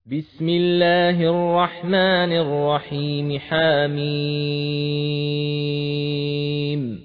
بسم الله الرحمن الرحيم حميم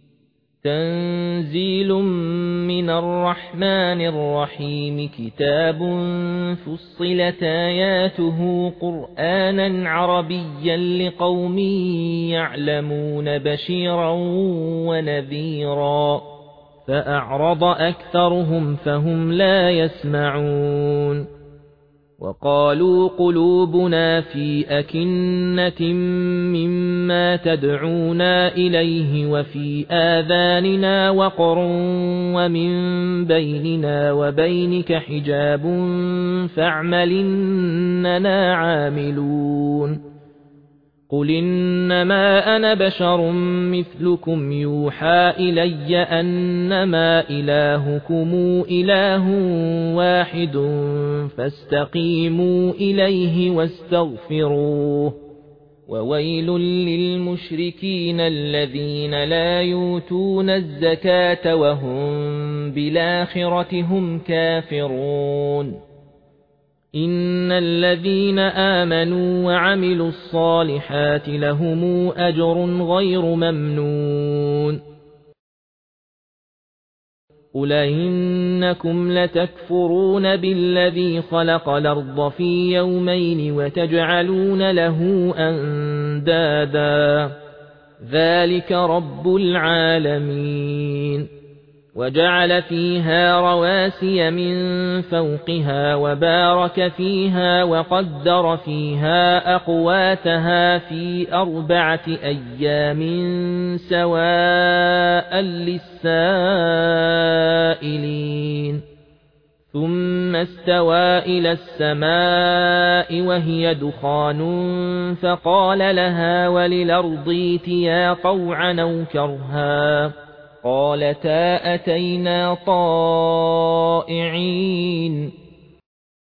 تنزيل من الرحمن الرحيم كتاب فصلت آياته قرآنا عربيا لقوم يعلمون بشيرا ونذيرا فأعرض أكثرهم فهم لا يسمعون وقالوا قلوبنا في أكنة مما تدعونا إليه وفي آذاننا وقر ومن بيننا وبينك حجاب فاعمل إننا عاملون قل إنما أنا بشر مثلكم يوحى إلي أنما إلهكم إله واحد فاستقيموا إليه واستغفروه وويل للمشركين الذين لا يؤتون الزكاة وهم بالآخرة هم كافرون إن الذين آمنوا وعملوا الصالحات لهم أجر غير ممنون قل إنكم لتكفرون بالذي خلق الأرض في يومين وتجعلون له أندادا ذلك رب العالمين وجعل فيها رواسي من فوقها وبارك فيها وقدر فيها أقواتها في 4 أيام سواء للسائلين ثم استوى إلى السماء وهي دخان فقال لها وللأرض ائتيا طوعا أو كرها قالتا أتينا طائعين